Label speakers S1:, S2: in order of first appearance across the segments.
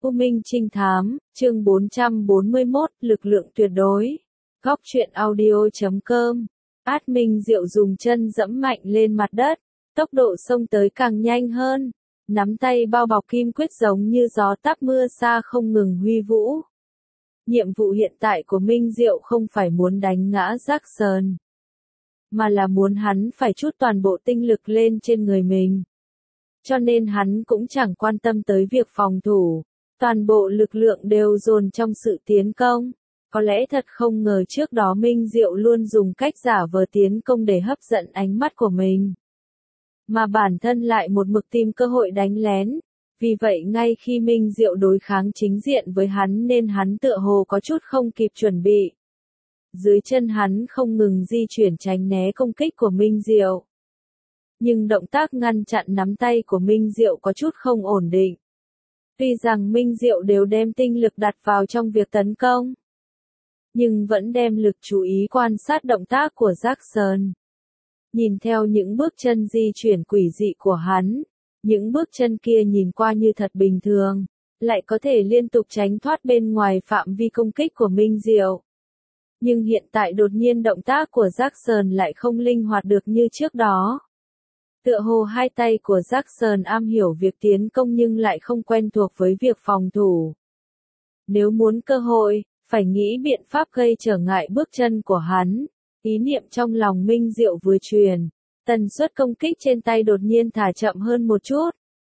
S1: U Minh Trinh Thám, chương 441, lực lượng tuyệt đối. Góc truyện audio.com. Minh Diệu dùng chân dẫm mạnh lên mặt đất, tốc độ xông tới càng nhanh hơn. Nắm tay bao bọc kim quyết giống như gió táp mưa xa không ngừng huy vũ. Nhiệm vụ hiện tại của Minh Diệu không phải muốn đánh ngã Jackson, mà là muốn hắn phải trút toàn bộ tinh lực lên trên người mình. Cho nên hắn cũng chẳng quan tâm tới việc phòng thủ, toàn bộ lực lượng đều dồn trong sự tiến công. Có lẽ thật không ngờ trước đó Minh Diệu luôn dùng cách giả vờ tiến công để hấp dẫn ánh mắt của mình, mà bản thân lại một mực tìm cơ hội đánh lén. Vì vậy ngay khi Minh Diệu đối kháng chính diện với hắn nên hắn tựa hồ có chút không kịp chuẩn bị. Dưới chân hắn không ngừng di chuyển tránh né công kích của Minh Diệu. Nhưng động tác ngăn chặn nắm tay của Minh Diệu có chút không ổn định. Tuy rằng Minh Diệu đều đem tinh lực đặt vào trong việc tấn công, nhưng vẫn đem lực chú ý quan sát động tác của Jackson. Nhìn theo những bước chân di chuyển quỷ dị của hắn, những bước chân kia nhìn qua như thật bình thường, lại có thể liên tục tránh thoát bên ngoài phạm vi công kích của Minh Diệu. Nhưng hiện tại đột nhiên động tác của Jackson lại không linh hoạt được như trước đó. Tựa hồ hai tay của Jackson am hiểu việc tiến công nhưng lại không quen thuộc với việc phòng thủ. Nếu muốn cơ hội, phải nghĩ biện pháp gây trở ngại bước chân của hắn. Ý niệm trong lòng Minh Diệu vừa truyền, tần suất công kích trên tay đột nhiên thả chậm hơn một chút.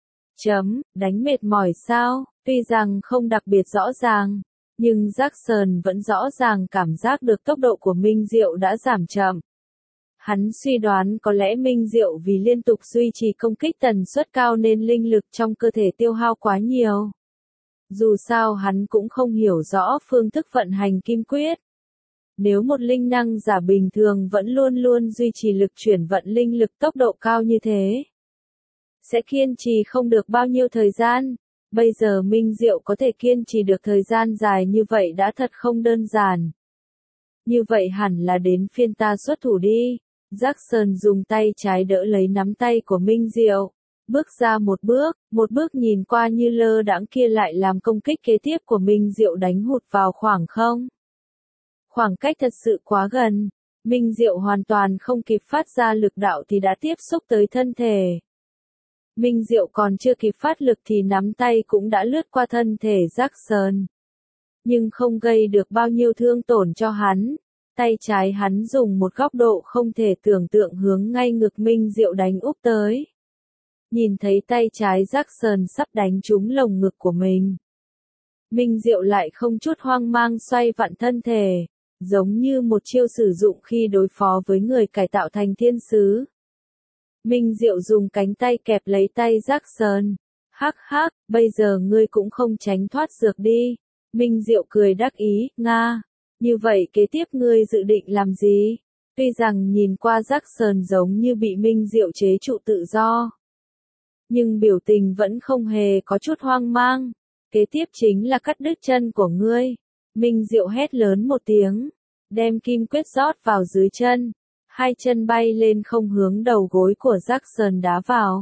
S1: Đánh mệt mỏi sao? Tuy rằng không đặc biệt rõ ràng, nhưng Jackson vẫn rõ ràng cảm giác được tốc độ của Minh Diệu đã giảm chậm. Hắn suy đoán có lẽ Minh Diệu vì liên tục duy trì công kích tần suất cao nên linh lực trong cơ thể tiêu hao quá nhiều. Dù sao hắn cũng không hiểu rõ phương thức vận hành kim quyết. Nếu một linh năng giả bình thường vẫn luôn luôn duy trì lực chuyển vận linh lực tốc độ cao như thế, sẽ kiên trì không được bao nhiêu thời gian. Bây giờ Minh Diệu có thể kiên trì được thời gian dài như vậy đã thật không đơn giản. Như vậy hẳn là đến phiên ta xuất thủ đi. Jackson dùng tay trái đỡ lấy nắm tay của Minh Diệu, bước ra một bước nhìn qua như lơ đãng kia lại làm công kích kế tiếp của Minh Diệu đánh hụt vào khoảng không. Khoảng cách thật sự quá gần, Minh Diệu hoàn toàn không kịp phát ra lực đạo thì đã tiếp xúc tới thân thể. Minh Diệu còn chưa kịp phát lực thì nắm tay cũng đã lướt qua thân thể Jackson, nhưng không gây được bao nhiêu thương tổn cho hắn. Tay trái hắn dùng một góc độ không thể tưởng tượng hướng ngay ngực Minh Diệu đánh úp tới. Nhìn thấy tay trái Jackson sắp đánh trúng lồng ngực của mình, Minh Diệu lại không chút hoang mang xoay vặn thân thể, giống như một chiêu sử dụng khi đối phó với người cải tạo thành thiên sứ. Minh Diệu dùng cánh tay kẹp lấy tay Jackson. Hắc, bây giờ ngươi cũng không tránh thoát dược đi. Minh Diệu cười đắc ý, Nga. Như vậy kế tiếp ngươi dự định làm gì? Tuy rằng nhìn qua Jackson giống như bị Minh Diệu chế trụ tự do, nhưng biểu tình vẫn không hề có chút hoang mang. Kế tiếp chính là cắt đứt chân của ngươi. Minh Diệu hét lớn một tiếng, đem kim quyết rót vào dưới chân. Hai chân bay lên không hướng đầu gối của Jackson đá vào.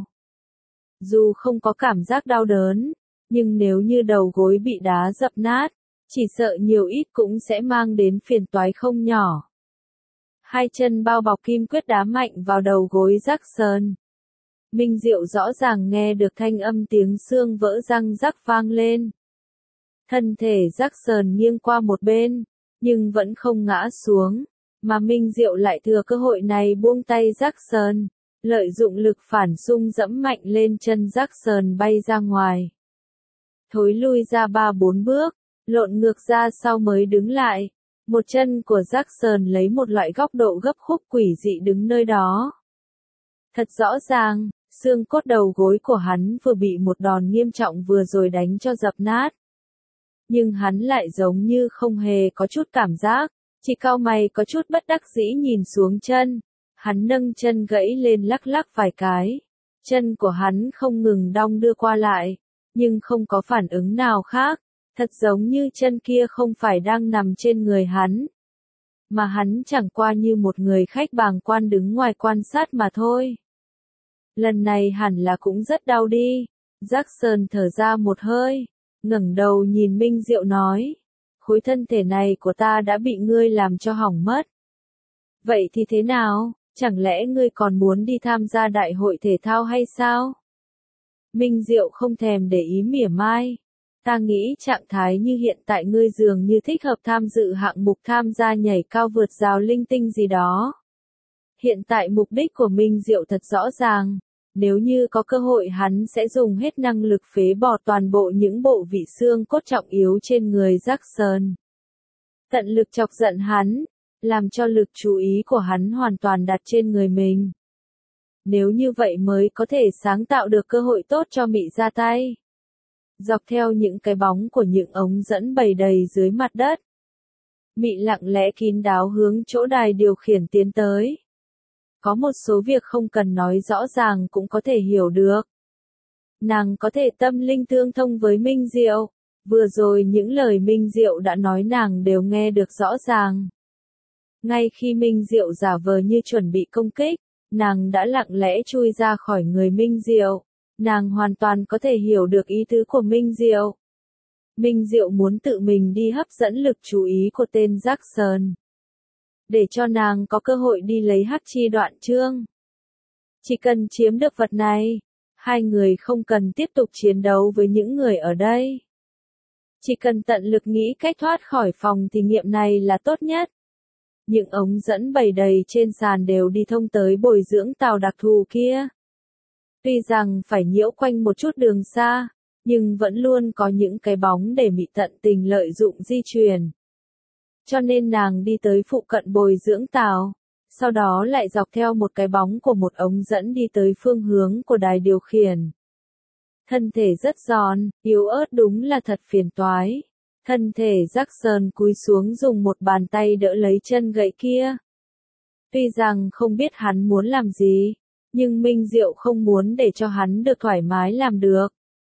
S1: Dù không có cảm giác đau đớn, nhưng nếu như đầu gối bị đá dập nát, chỉ sợ nhiều ít cũng sẽ mang đến phiền toái không nhỏ. Hai chân bao bọc kim quyết đá mạnh vào đầu gối Jackson. Minh Diệu rõ ràng nghe được thanh âm tiếng xương vỡ răng rắc vang lên. Thân thể Jackson nghiêng qua một bên, nhưng vẫn không ngã xuống, mà Minh Diệu lại thừa cơ hội này buông tay Jackson, lợi dụng lực phản xung dẫm mạnh lên chân Jackson bay ra ngoài. Thối lui ra 3-4 bước, lộn ngược ra sau mới đứng lại. Một chân của Jackson lấy một loại góc độ gấp khúc quỷ dị đứng nơi đó. Thật rõ ràng, xương cốt đầu gối của hắn vừa bị một đòn nghiêm trọng vừa rồi đánh cho dập nát. Nhưng hắn lại giống như không hề có chút cảm giác, chỉ cau mày có chút bất đắc dĩ nhìn xuống chân. Hắn nâng chân gãy lên lắc lắc vài cái. Chân của hắn không ngừng đong đưa qua lại, nhưng không có phản ứng nào khác. Thật giống như chân kia không phải đang nằm trên người hắn, mà hắn chẳng qua như một người khách bàng quan đứng ngoài quan sát mà thôi. Lần này hẳn là cũng rất đau đi. Jackson thở ra một hơi, ngẩng đầu nhìn Minh Diệu nói, khối thân thể này của ta đã bị ngươi làm cho hỏng mất. Vậy thì thế nào, chẳng lẽ ngươi còn muốn đi tham gia đại hội thể thao hay sao? Minh Diệu không thèm để ý mỉa mai. Ta nghĩ trạng thái như hiện tại ngươi dường như thích hợp tham dự hạng mục tham gia nhảy cao vượt rào linh tinh gì đó. Hiện tại mục đích của Minh Diệu thật rõ ràng. Nếu như có cơ hội hắn sẽ dùng hết năng lực phế bỏ toàn bộ những bộ vị xương cốt trọng yếu trên người Jackson. Tận lực chọc giận hắn, làm cho lực chú ý của hắn hoàn toàn đặt trên người mình. Nếu như vậy mới có thể sáng tạo được cơ hội tốt cho Mị ra tay. Dọc theo những cái bóng của những ống dẫn bầy đầy dưới mặt đất, Mị lặng lẽ kín đáo hướng chỗ đài điều khiển tiến tới. Có một số việc không cần nói rõ ràng cũng có thể hiểu được. Nàng có thể tâm linh tương thông với Minh Diệu. Vừa rồi những lời Minh Diệu đã nói nàng đều nghe được rõ ràng. Ngay khi Minh Diệu giả vờ như chuẩn bị công kích, nàng đã lặng lẽ chui ra khỏi người Minh Diệu. Nàng hoàn toàn có thể hiểu được ý tứ của Minh Diệu. Minh Diệu muốn tự mình đi hấp dẫn lực chú ý của tên Jackson, để cho nàng có cơ hội đi lấy hắc chi đoạn chương. Chỉ cần chiếm được vật này, hai người không cần tiếp tục chiến đấu với những người ở đây. Chỉ cần tận lực nghĩ cách thoát khỏi phòng thí nghiệm này là tốt nhất. Những ống dẫn bầy đầy trên sàn đều đi thông tới bồi dưỡng tàu đặc thù kia. Tuy rằng phải nhiễu quanh một chút đường xa, nhưng vẫn luôn có những cái bóng để Mị tận tình lợi dụng di chuyển. Cho nên nàng đi tới phụ cận bồi dưỡng tàu, sau đó lại dọc theo một cái bóng của một ống dẫn đi tới phương hướng của đài điều khiển. Thân thể rất giòn, yếu ớt đúng là thật phiền toái. Thân thể Jackson cúi xuống dùng một bàn tay đỡ lấy chân gậy kia. Tuy rằng không biết hắn muốn làm gì, nhưng Minh Diệu không muốn để cho hắn được thoải mái làm được.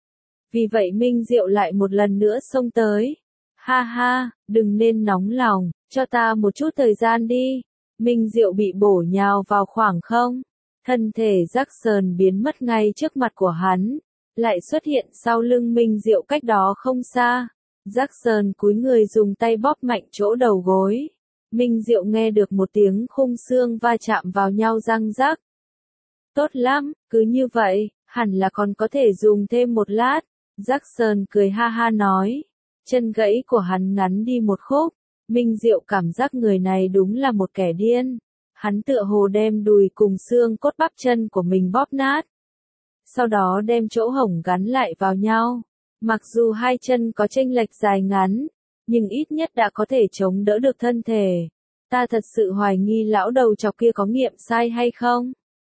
S1: Vì vậy Minh Diệu lại một lần nữa xông tới. Ha ha, đừng nên nóng lòng, cho ta một chút thời gian đi. Minh Diệu bị bổ nhào vào khoảng không. Thân thể Jackson biến mất ngay trước mặt của hắn, lại xuất hiện sau lưng Minh Diệu cách đó không xa. Jackson cúi người dùng tay bóp mạnh chỗ đầu gối. Minh Diệu nghe được một tiếng khung xương va chạm vào nhau răng rắc. Tốt lắm, cứ như vậy, hẳn là còn có thể dùng thêm một lát. Jackson cười ha ha nói. Chân gãy của hắn ngắn đi một khúc. Minh Diệu cảm giác người này đúng là một kẻ điên. Hắn tựa hồ đem đùi cùng xương cốt bắp chân của mình bóp nát. Sau đó đem chỗ hổng gắn lại vào nhau. Mặc dù hai chân có chênh lệch dài ngắn, nhưng ít nhất đã có thể chống đỡ được thân thể. Ta thật sự hoài nghi lão đầu chọc kia có nghiệm sai hay không?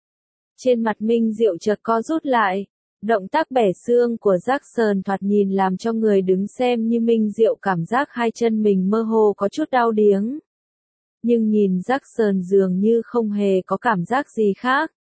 S1: Trên mặt Minh Diệu chợt co rút lại. Động tác bẻ xương của Jackson thoạt nhìn làm cho người đứng xem như Minh Diệu cảm giác hai chân mình mơ hồ có chút đau điếng. Nhưng nhìn Jackson dường như không hề có cảm giác gì khác.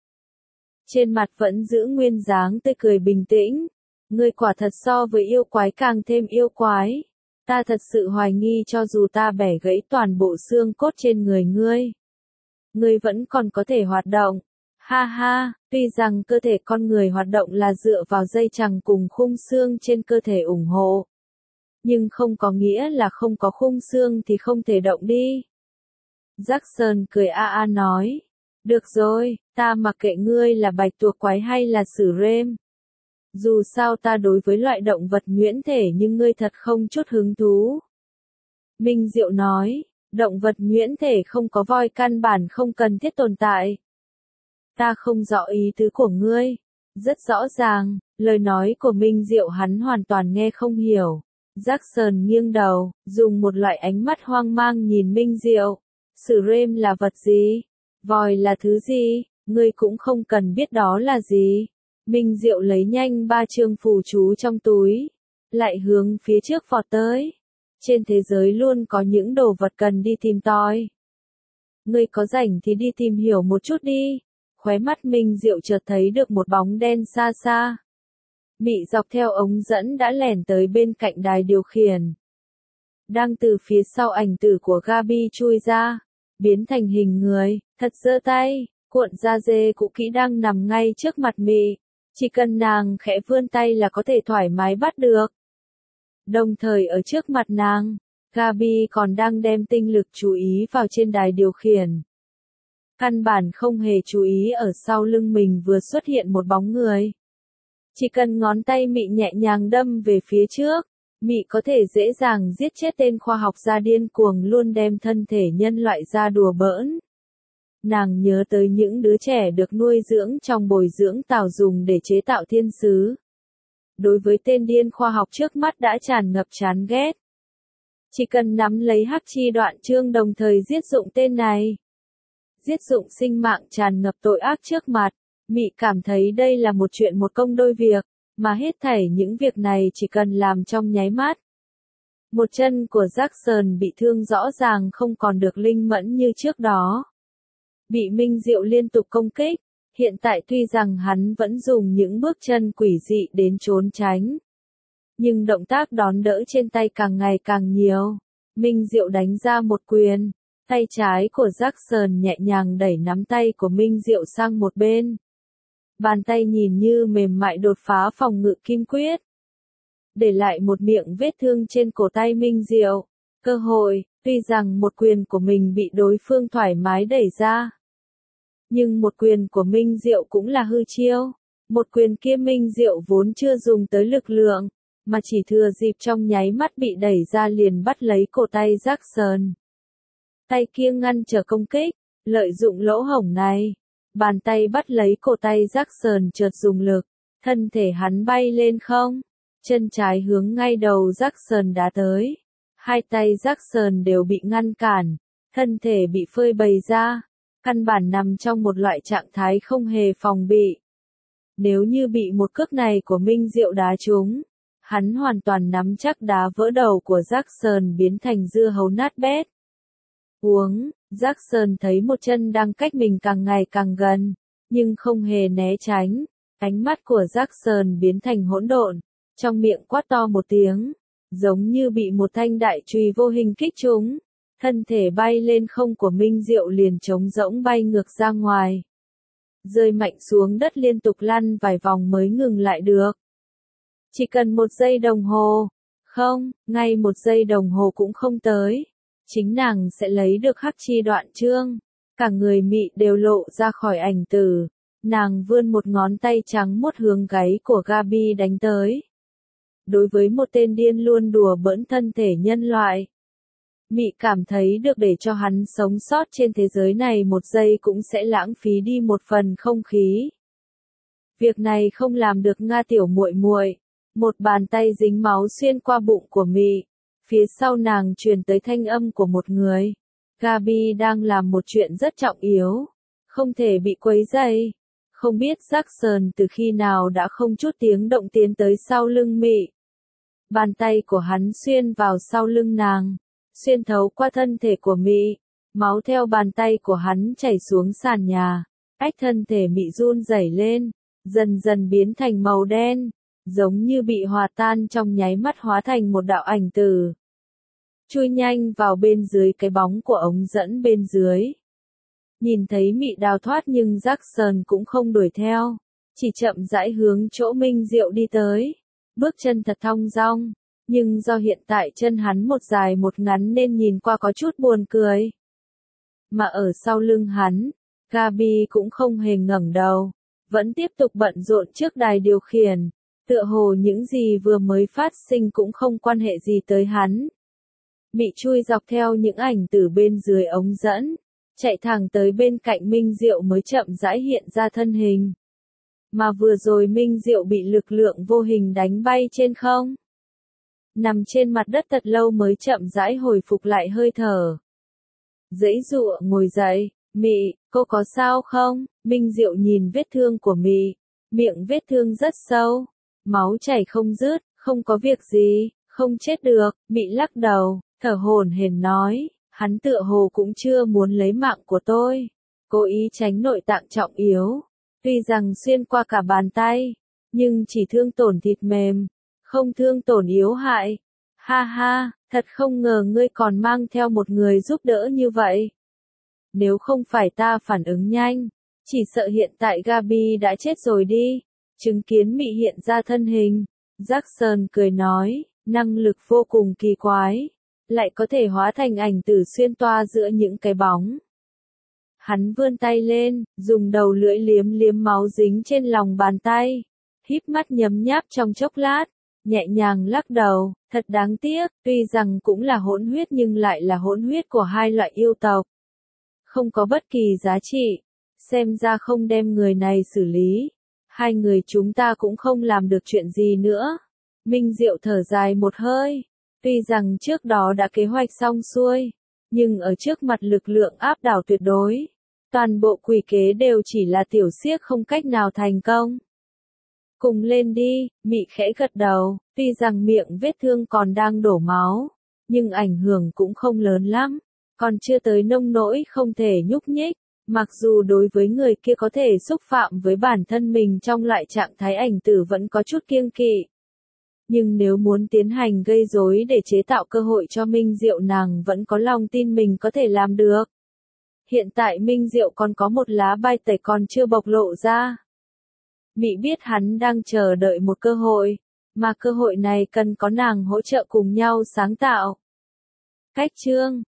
S1: Trên mặt vẫn giữ nguyên dáng tươi cười bình tĩnh. Ngươi quả thật so với yêu quái càng thêm yêu quái. Ta thật sự hoài nghi cho dù ta bẻ gãy toàn bộ xương cốt trên người ngươi, ngươi vẫn còn có thể hoạt động. Ha ha, tuy rằng cơ thể con người hoạt động là dựa vào dây chằng cùng khung xương trên cơ thể ủng hộ, nhưng không có nghĩa là không có khung xương thì không thể động đi. Jackson cười a a nói. Được rồi, ta mặc kệ ngươi là bạch tuộc quái hay là sử rêm. Dù sao ta đối với loại động vật nhuyễn thể nhưng ngươi thật không chút hứng thú. Minh Diệu nói, động vật nhuyễn thể không có voi căn bản không cần thiết tồn tại. Ta không rõ ý tứ của ngươi. Rất rõ ràng, lời nói của Minh Diệu hắn hoàn toàn nghe không hiểu. Jackson nghiêng đầu, dùng một loại ánh mắt hoang mang nhìn Minh Diệu. Sử rêm là vật gì? Voi là thứ gì? Ngươi cũng không cần biết đó là gì. Minh Diệu lấy nhanh 3 chương phù chú trong túi, lại hướng phía trước vọt tới. Trên thế giới luôn có những đồ vật cần đi tìm tòi. Ngươi có rảnh thì đi tìm hiểu một chút đi. Khóe mắt Minh Diệu chợt thấy được một bóng đen xa xa. Mị dọc theo ống dẫn đã lẻn tới bên cạnh đài điều khiển. Đang từ phía sau ảnh tử của Gabi chui ra, biến thành hình người, thật giơ tay, cuộn da dê cũ kỹ đang nằm ngay trước mặt Mị. Chỉ cần nàng khẽ vươn tay là có thể thoải mái bắt được. Đồng thời ở trước mặt nàng, Gabi còn đang đem tinh lực chú ý vào trên đài điều khiển. Căn bản không hề chú ý ở sau lưng mình vừa xuất hiện một bóng người. Chỉ cần ngón tay Mị nhẹ nhàng đâm về phía trước, Mị có thể dễ dàng giết chết tên khoa học gia điên cuồng luôn đem thân thể nhân loại ra đùa bỡn. Nàng nhớ tới những đứa trẻ được nuôi dưỡng trong bồi dưỡng tảo dùng để chế tạo thiên sứ. Đối với tên điên khoa học trước mắt đã tràn ngập chán ghét. Chỉ cần nắm lấy hắc chi đoạn chương đồng thời giết dụng tên này. Giết dụng sinh mạng tràn ngập tội ác trước mặt, Mị cảm thấy đây là một chuyện một công đôi việc, mà hết thảy những việc này chỉ cần làm trong nháy mắt. Một chân của Jackson bị thương rõ ràng không còn được linh mẫn như trước đó. Bị Minh Diệu liên tục công kích, hiện tại tuy rằng hắn vẫn dùng những bước chân quỷ dị đến trốn tránh. Nhưng động tác đón đỡ trên tay càng ngày càng nhiều. Minh Diệu đánh ra một quyền, tay trái của Jackson nhẹ nhàng đẩy nắm tay của Minh Diệu sang một bên. Bàn tay nhìn như mềm mại đột phá phòng ngự kim quyết. Để lại một miệng vết thương trên cổ tay Minh Diệu. Cơ hội, tuy rằng một quyền của mình bị đối phương thoải mái đẩy ra. Nhưng một quyền của Minh Diệu cũng là hư chiêu. Một quyền kia Minh Diệu vốn chưa dùng tới lực lượng, mà chỉ thừa dịp trong nháy mắt bị đẩy ra liền bắt lấy cổ tay Jackson. Tay kia ngăn trở công kích, lợi dụng lỗ hổng này. Bàn tay bắt lấy cổ tay Jackson chợt dùng lực, thân thể hắn bay lên không. Chân trái hướng ngay đầu Jackson đá tới. Hai tay Jackson đều bị ngăn cản, thân thể bị phơi bày ra. Căn bản nằm trong một loại trạng thái không hề phòng bị. Nếu như bị một cước này của Minh Diệu đá trúng, hắn hoàn toàn nắm chắc đá vỡ đầu của Jackson biến thành dưa hấu nát bét. Jackson thấy một chân đang cách mình càng ngày càng gần, nhưng không hề né tránh. Ánh mắt của Jackson biến thành hỗn độn, trong miệng quát to một tiếng, giống như bị một thanh đại chùy vô hình kích trúng. Thân thể bay lên không của Minh Diệu liền trống rỗng bay ngược ra ngoài. Rơi mạnh xuống đất liên tục lăn vài vòng mới ngừng lại được. Chỉ cần 1 giây đồng hồ. Không, ngay 1 giây đồng hồ cũng không tới. Chính nàng sẽ lấy được hắc chi đoạn chương. Cả người Mị đều lộ ra khỏi ảnh tử. Nàng vươn một ngón tay trắng muốt hướng gáy của Gabi đánh tới. Đối với một tên điên luôn đùa bỡn thân thể nhân loại, Mị cảm thấy được để cho hắn sống sót trên thế giới này 1 giây cũng sẽ lãng phí đi một phần không khí. Việc này không làm được Nga tiểu muội muội. Một bàn tay dính máu xuyên qua bụng của Mị. Phía sau nàng truyền tới thanh âm của một người. Gabi đang làm một chuyện rất trọng yếu. Không thể bị quấy rầy. Không biết Jackson từ khi nào đã không chút tiếng động tiến tới sau lưng Mị. Bàn tay của hắn xuyên vào sau lưng nàng. Xuyên thấu qua thân thể của Mị. Máu theo bàn tay của hắn chảy xuống sàn nhà. Ách thân thể Mị run rẩy lên. Dần dần biến thành màu đen. Giống như bị hòa tan trong nháy mắt hóa thành một đạo ảnh tử. Chui nhanh vào bên dưới cái bóng của ống dẫn bên dưới. Nhìn thấy Mị đào thoát nhưng Jackson cũng không đuổi theo. Chỉ chậm rãi hướng chỗ Minh Diệu đi tới. Bước chân thật thong dong. Nhưng do hiện tại chân hắn một dài một ngắn nên nhìn qua có chút buồn cười. Mà ở sau lưng hắn, Gabi cũng không hề ngẩng đầu. Vẫn tiếp tục bận rộn trước đài điều khiển. Tựa hồ những gì vừa mới phát sinh cũng không quan hệ gì tới hắn. Mị chui dọc theo những ảnh từ bên dưới ống dẫn, chạy thẳng tới bên cạnh Minh Diệu mới chậm rãi hiện ra thân hình. Mà vừa rồi Minh Diệu bị lực lượng vô hình đánh bay trên không. Nằm trên mặt đất thật lâu mới chậm rãi hồi phục lại hơi thở. Giãy giụa ngồi dậy, Mị, cô có sao không? Minh Diệu nhìn vết thương của Mị, miệng vết thương rất sâu. Máu chảy không dứt, không có việc gì, không chết được. Mị lắc đầu, thở hổn hển nói, hắn tựa hồ cũng chưa muốn lấy mạng của tôi. Cố ý tránh nội tạng trọng yếu. Tuy rằng xuyên qua cả bàn tay, nhưng chỉ thương tổn thịt mềm, không thương tổn yếu hại. Ha ha, thật không ngờ ngươi còn mang theo một người giúp đỡ như vậy. Nếu không phải ta phản ứng nhanh, chỉ sợ hiện tại Gabi đã chết rồi đi. Chứng kiến Mị hiện ra thân hình, Jackson cười nói, năng lực vô cùng kỳ quái, lại có thể hóa thành ảnh tử xuyên toa giữa những cái bóng. Hắn vươn tay lên, dùng đầu lưỡi liếm liếm máu dính trên lòng bàn tay, híp mắt nhấm nháp trong chốc lát, nhẹ nhàng lắc đầu, thật đáng tiếc, tuy rằng cũng là hỗn huyết nhưng lại là hỗn huyết của hai loại yêu tộc. Không có bất kỳ giá trị, xem ra không đem người này xử lý, hai người chúng ta cũng không làm được chuyện gì nữa. Minh Diệu thở dài một hơi, tuy rằng trước đó đã kế hoạch xong xuôi, nhưng ở trước mặt lực lượng áp đảo tuyệt đối, toàn bộ quỷ kế đều chỉ là tiểu xiếc không cách nào thành công. Cùng lên đi, Mị khẽ gật đầu, tuy rằng miệng vết thương còn đang đổ máu, nhưng ảnh hưởng cũng không lớn lắm, còn chưa tới nông nỗi không thể nhúc nhích, mặc dù đối với người kia có thể xúc phạm với bản thân mình trong loại trạng thái ảnh tử vẫn có chút kiêng kỵ. Nhưng nếu muốn tiến hành gây rối để chế tạo cơ hội cho Minh Diệu, nàng vẫn có lòng tin mình có thể làm được. Hiện tại Minh Diệu còn có một lá bài tẩy còn chưa bộc lộ ra. Mị biết hắn đang chờ đợi một cơ hội, mà cơ hội này cần có nàng hỗ trợ cùng nhau sáng tạo. Cách chương